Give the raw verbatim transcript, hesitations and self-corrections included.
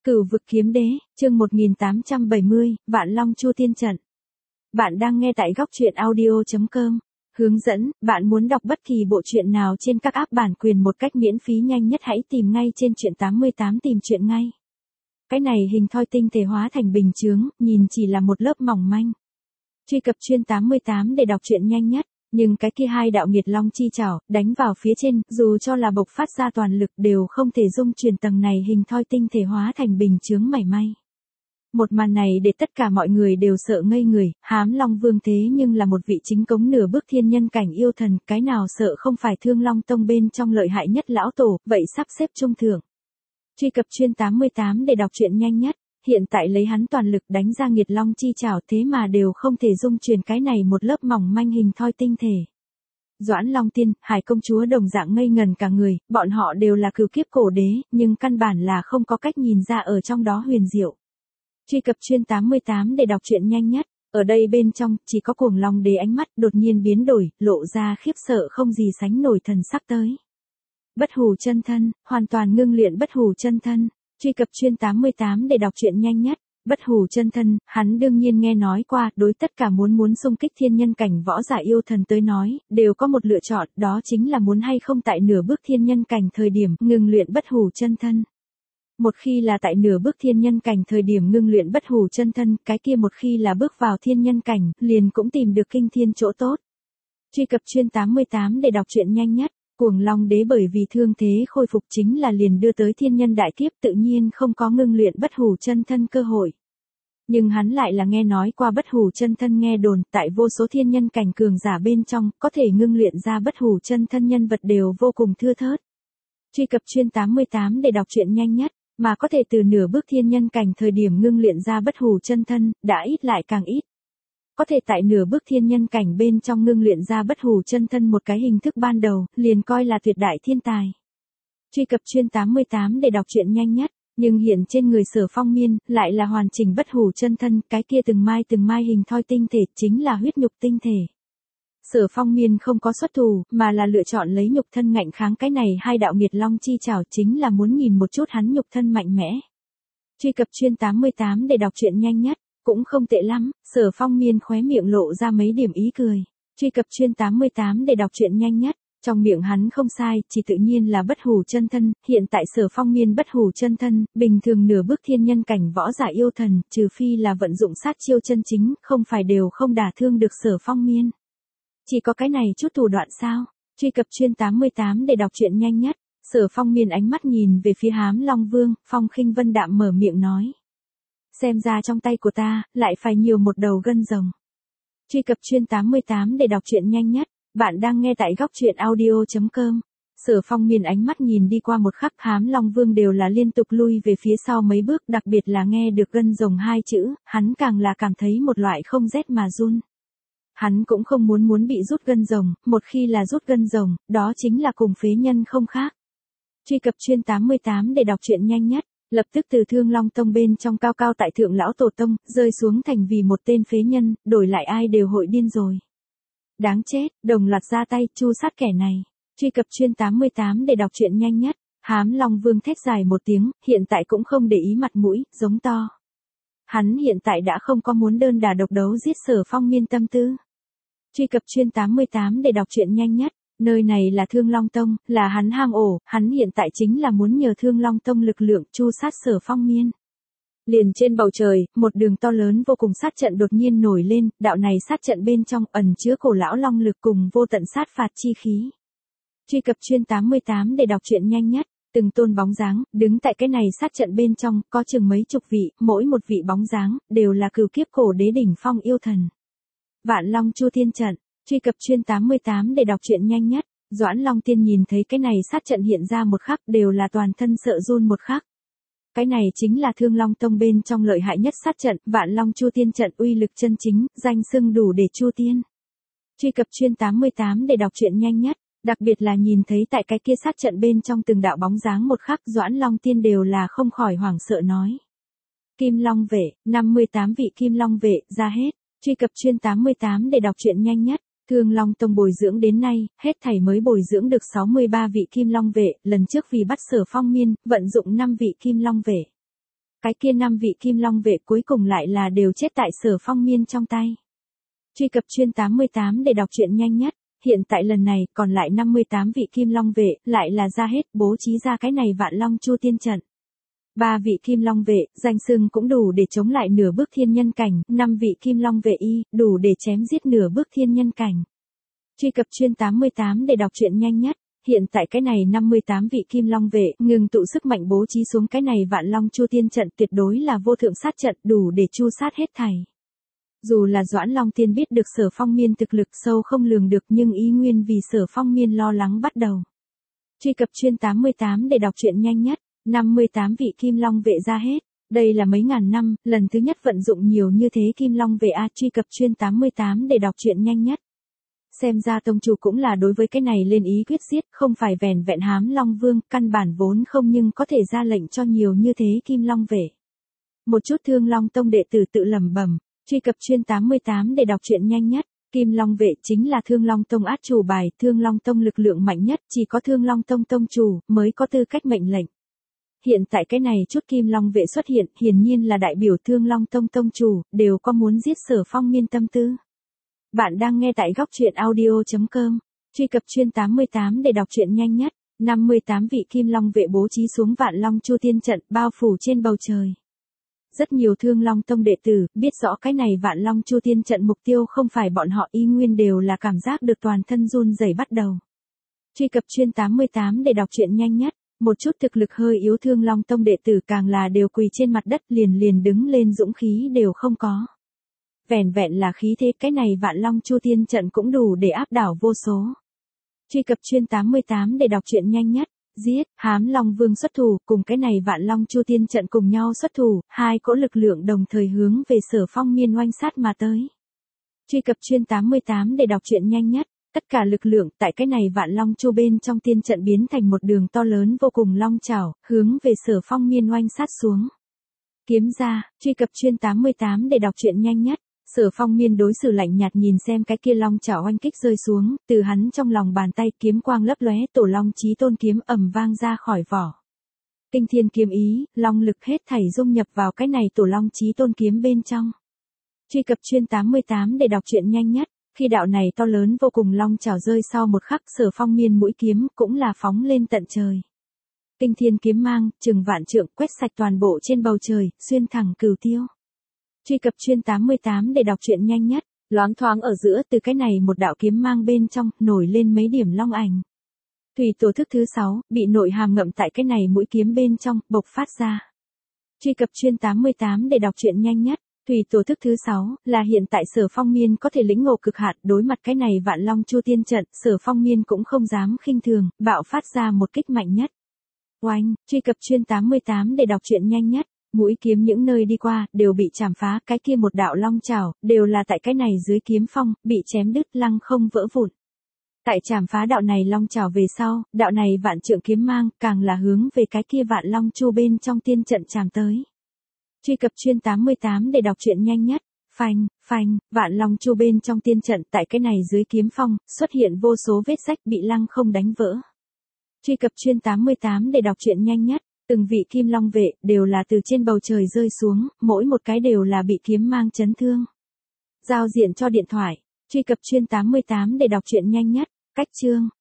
Cửu vực kiếm đế, chương một nghìn tám trăm bảy mươi, Vạn Long Chu Tiên trận. Bạn đang nghe tại góc truyện audio chấm com. Hướng dẫn, bạn muốn đọc bất kỳ bộ truyện nào trên các app bản quyền một cách miễn phí nhanh nhất hãy tìm ngay trên truyện tám mươi tám tìm truyện ngay. Cái này hình thoi tinh thể hóa thành bình chướng, nhìn chỉ là một lớp mỏng manh. Truy cập truyện tám mươi tám để đọc truyện nhanh nhất. Nhưng cái kia hai đạo nghiệt long chi chảo, đánh vào phía trên, dù cho là bộc phát ra toàn lực đều không thể dung chuyển tầng này hình thoi tinh thể hóa thành bình chướng mảy may. Một màn này để tất cả mọi người đều sợ ngây người, Hám Long Vương thế nhưng là một vị chính cống nửa bước thiên nhân cảnh yêu thần, cái nào sợ không phải Thương Long Tông bên trong lợi hại nhất lão tổ, vậy sắp xếp trung thượng. Truy cập truyện tám mươi tám để đọc truyện nhanh nhất. Hiện tại lấy hắn toàn lực đánh ra nghiệt long chi chảo thế mà đều không thể dung chuyển cái này một lớp mỏng manh hình thoi tinh thể. Doãn Long Tiên, Hải công chúa đồng dạng ngây ngần cả người, bọn họ đều là cửu kiếp cổ đế, nhưng căn bản là không có cách nhìn ra ở trong đó huyền diệu. Truy cập truyện tám mươi tám để đọc truyện nhanh nhất, ở đây bên trong chỉ có Cuồng Long đế ánh mắt đột nhiên biến đổi, lộ ra khiếp sợ không gì sánh nổi thần sắc tới. Bất hủ chân thân, hoàn toàn ngưng luyện bất hủ chân thân. Truy cập truyện tám mươi tám để đọc truyện nhanh nhất. Bất hủ chân thân, hắn đương nhiên nghe nói qua, đối tất cả muốn muốn xung kích thiên nhân cảnh võ giả yêu thần tới nói, đều có một lựa chọn, đó chính là muốn hay không tại nửa bước thiên nhân cảnh thời điểm ngừng luyện bất hủ chân thân. Một khi là tại nửa bước thiên nhân cảnh thời điểm ngưng luyện bất hủ chân thân, cái kia một khi là bước vào thiên nhân cảnh, liền cũng tìm được kinh thiên chỗ tốt. Truy cập truyện tám mươi tám để đọc truyện nhanh nhất. Cuồng Long đế bởi vì thương thế khôi phục chính là liền đưa tới thiên nhân đại kiếp tự nhiên không có ngưng luyện bất hủ chân thân cơ hội. Nhưng hắn lại là nghe nói qua bất hủ chân thân nghe đồn tại vô số thiên nhân cảnh cường giả bên trong có thể ngưng luyện ra bất hủ chân thân nhân vật đều vô cùng thưa thớt. Truy cập truyện tám mươi tám để đọc truyện nhanh nhất, mà có thể từ nửa bước thiên nhân cảnh thời điểm ngưng luyện ra bất hủ chân thân đã ít lại càng ít. Có thể tại nửa bước thiên nhân cảnh bên trong ngưng luyện ra bất hủ chân thân một cái hình thức ban đầu, liền coi là tuyệt đại thiên tài. Truy cập truyện tám mươi tám để đọc truyện nhanh nhất, nhưng hiện trên người Sở Phong Miên, lại là hoàn chỉnh bất hủ chân thân, cái kia từng mai từng mai hình thoi tinh thể, chính là huyết nhục tinh thể. Sở Phong Miên không có xuất thủ, mà là lựa chọn lấy nhục thân ngạnh kháng cái này hai đạo nghiệt long chi chảo chính là muốn nhìn một chút hắn nhục thân mạnh mẽ. Truy cập truyện tám mươi tám để đọc truyện nhanh nhất. Cũng không tệ lắm, Sở Phong Miên khóe miệng lộ ra mấy điểm ý cười. Truy cập truyện tám mươi tám để đọc truyện nhanh nhất, trong miệng hắn không sai, chỉ tự nhiên là bất hủ chân thân, hiện tại Sở Phong Miên bất hủ chân thân, bình thường nửa bước thiên nhân cảnh võ giả yêu thần, trừ phi là vận dụng sát chiêu chân chính, không phải đều không đả thương được Sở Phong Miên. Chỉ có cái này chút thủ đoạn sao? Truy cập truyện tám mươi tám để đọc truyện nhanh nhất, Sở Phong Miên ánh mắt nhìn về phía Hám Long Vương, Phong Khinh Vân đạm mở miệng nói. Xem ra trong tay của ta, lại phải nhiều một đầu gân rồng. Truy cập truyện tám mươi tám để đọc truyện nhanh nhất, bạn đang nghe tại góc truyện audio chấm com. Sở Phong Miên ánh mắt nhìn đi qua một khắc Hám Long Vương đều là liên tục lui về phía sau mấy bước, đặc biệt là nghe được gân rồng hai chữ, hắn càng là cảm thấy một loại không rét mà run. Hắn cũng không muốn muốn bị rút gân rồng, một khi là rút gân rồng, đó chính là cùng phế nhân không khác. Truy cập truyện tám mươi tám để đọc truyện nhanh nhất. Lập tức từ Thương Long Tông bên trong cao cao tại thượng lão tổ tông, rơi xuống thành vì một tên phế nhân, đổi lại ai đều hội điên rồi. Đáng chết, đồng loạt ra tay, chu sát kẻ này. Truy cập truyện tám mươi tám để đọc truyện nhanh nhất, Hám Long Vương thét dài một tiếng, hiện tại cũng không để ý mặt mũi, giống to. Hắn hiện tại đã không có muốn đơn đả độc đấu giết Sở Phong Miên tâm tư. Truy cập truyện tám mươi tám để đọc truyện nhanh nhất. Nơi này là Thương Long Tông, là hắn hang ổ, hắn hiện tại chính là muốn nhờ Thương Long Tông lực lượng chu sát Sở Phong Miên. Liền trên bầu trời, một đường to lớn vô cùng sát trận đột nhiên nổi lên, đạo này sát trận bên trong ẩn chứa cổ lão long lực cùng vô tận sát phạt chi khí. Truy cập truyện tám mươi tám để đọc truyện nhanh nhất, từng tôn bóng dáng, đứng tại cái này sát trận bên trong, có chừng mấy chục vị, mỗi một vị bóng dáng, đều là cửu kiếp cổ đế đỉnh phong yêu thần. Vạn Long Chu Tiên trận. Truy cập truyện tám mươi tám để đọc truyện nhanh nhất, Doãn Long Tiên nhìn thấy cái này sát trận hiện ra một khắc đều là toàn thân sợ run một khắc. Cái này chính là Thương Long Tông bên trong lợi hại nhất sát trận, Vạn Long Chu Tiên trận uy lực chân chính, danh xưng đủ để chu tiên. Truy cập truyện tám mươi tám để đọc truyện nhanh nhất, đặc biệt là nhìn thấy tại cái kia sát trận bên trong từng đạo bóng dáng một khắc Doãn Long Tiên đều là không khỏi hoảng sợ nói. Kim Long vệ, năm mươi tám vị Kim Long vệ, ra hết. Truy cập truyện tám mươi tám để đọc truyện nhanh nhất. Thương Long Tông bồi dưỡng đến nay, hết thảy mới bồi dưỡng được sáu mươi ba vị Kim Long vệ, lần trước vì bắt Sở Phong Miên, vận dụng năm vị Kim Long vệ. Cái kia năm vị Kim Long vệ cuối cùng lại là đều chết tại Sở Phong Miên trong tay. Truy cập chuyên tám mươi tám để đọc truyện nhanh nhất. Hiện tại lần này còn lại năm mươi tám vị Kim Long vệ lại là ra hết, bố trí ra cái này Vạn Long Chu Tiên trận. Ba vị Kim Long vệ, danh xưng cũng đủ để chống lại nửa bước thiên nhân cảnh, năm vị Kim Long vệ y, đủ để chém giết nửa bước thiên nhân cảnh. Truy cập chuyên tám mươi tám để đọc truyện nhanh nhất. Hiện tại cái này năm mươi tám vị Kim Long vệ, ngừng tụ sức mạnh bố trí xuống cái này Vạn Long Chu Tiên trận tuyệt đối là vô thượng sát trận, đủ để chu sát hết thảy. Dù là Doãn Long Tiên biết được Sở Phong Miên thực lực sâu không lường được, nhưng ý nguyên vì Sở Phong Miên lo lắng bắt đầu. Truy cập chuyên tám mươi tám để đọc truyện nhanh nhất. năm mươi tám vị Kim Long vệ ra hết. Đây là mấy ngàn năm, lần thứ nhất vận dụng nhiều như thế Kim Long vệ a. Truy cập chuyên tám mươi tám để đọc truyện nhanh nhất. Xem ra tông chủ cũng là đối với cái này lên ý quyết giết, không phải vẻn vẹn hám Long Vương, căn bản vốn không nhưng có thể ra lệnh cho nhiều như thế Kim Long vệ. Một chút Thương Long Tông đệ tử tự lẩm bẩm. Truy cập chuyên tám mươi tám để đọc truyện nhanh nhất. Kim Long vệ chính là Thương Long Tông át chủ bài, Thương Long Tông lực lượng mạnh nhất, chỉ có Thương Long Tông tông chủ mới có tư cách mệnh lệnh. Hiện tại cái này chút Kim Long vệ xuất hiện, hiển nhiên là đại biểu Thương Long Tông tông chủ, đều có muốn giết Sở Phong Miên tâm tư. Bạn đang nghe tại góc truyện audio chấm com. Truy cập chuyên tám mươi tám để đọc truyện nhanh nhất. năm mươi tám vị Kim Long vệ bố trí xuống Vạn Long Chu Tiên trận bao phủ trên bầu trời. Rất nhiều Thương Long Tông đệ tử biết rõ cái này Vạn Long Chu Tiên trận mục tiêu không phải bọn họ, y nguyên đều là cảm giác được toàn thân run rẩy bắt đầu. Truy cập chuyên tám mươi tám để đọc truyện nhanh nhất. Một chút thực lực hơi yếu Thương Long Tông đệ tử càng là đều quỳ trên mặt đất, liền liền đứng lên dũng khí đều không có. Vẻn vẹn là khí thế, cái này Vạn Long Chu Tiên trận cũng đủ để áp đảo vô số. Truy cập chuyên tám mươi tám để đọc truyện nhanh nhất. Giết, hám Long Vương xuất thủ, cùng cái này Vạn Long Chu Tiên trận cùng nhau xuất thủ, hai cỗ lực lượng đồng thời hướng về Sở Phong Miên oanh sát mà tới. Truy cập chuyên tám mươi tám để đọc truyện nhanh nhất. Tất cả lực lượng tại cái này Vạn Long Chu bên trong tiên trận biến thành một đường to lớn vô cùng long chảo, hướng về Sở Phong Miên oanh sát xuống. Kiếm ra. Truy cập chuyên tám mươi tám để đọc truyện nhanh nhất. Sở Phong Miên đối xử lạnh nhạt nhìn xem cái kia long chảo oanh kích rơi xuống, từ hắn trong lòng bàn tay kiếm quang lấp lóe, Tổ Long Chí Tôn kiếm ầm vang ra khỏi vỏ. Kinh thiên kiếm ý, long lực hết thảy dung nhập vào cái này Tổ Long Chí Tôn kiếm bên trong. Truy cập chuyên tám mươi tám để đọc truyện nhanh nhất. Khi đạo này to lớn vô cùng long chảo rơi sau một khắc, Sở Phong Miên mũi kiếm cũng là phóng lên tận trời. Kinh thiên kiếm mang, chừng vạn trượng, quét sạch toàn bộ trên bầu trời, xuyên thẳng cửu tiêu. Truy cập chuyên tám mươi tám để đọc truyện nhanh nhất. Loáng thoáng ở giữa, từ cái này một đạo kiếm mang bên trong, nổi lên mấy điểm long ảnh. Thủy tổ thức thứ sáu, bị nội hàm ngậm tại cái này mũi kiếm bên trong, bộc phát ra. Truy cập chuyên tám mươi tám để đọc truyện nhanh nhất. Thủy tổ thức thứ sáu, là hiện tại Sở Phong Miên có thể lĩnh ngộ cực hạn, đối mặt cái này Vạn Long Chu Tiên trận, Sở Phong Miên cũng không dám khinh thường, bạo phát ra một kích mạnh nhất. Oanh, truy cập chuyên tám mươi tám để đọc truyện nhanh nhất. Mũi kiếm những nơi đi qua, đều bị chảm phá, cái kia một đạo long chảo, đều là tại cái này dưới kiếm phong, bị chém đứt lăng không vỡ vụn. Tại chảm phá đạo này long chảo về sau, đạo này vạn trượng kiếm mang, càng là hướng về cái kia Vạn Long Chu bên trong tiên trận chạm tới. Truy cập chuyên tám mươi tám để đọc truyện nhanh nhất. Phanh, phanh, Vạn Long Chu bên trong tiên trận tại cái này dưới kiếm phong, xuất hiện vô số vết rách bị lăng không đánh vỡ. Truy cập chuyên tám mươi tám để đọc truyện nhanh nhất. Từng vị Kim Long vệ đều là từ trên bầu trời rơi xuống, mỗi một cái đều là bị kiếm mang chấn thương. Giao diện cho điện thoại. Truy cập chuyên tám mươi tám để đọc truyện nhanh nhất. Cách chương.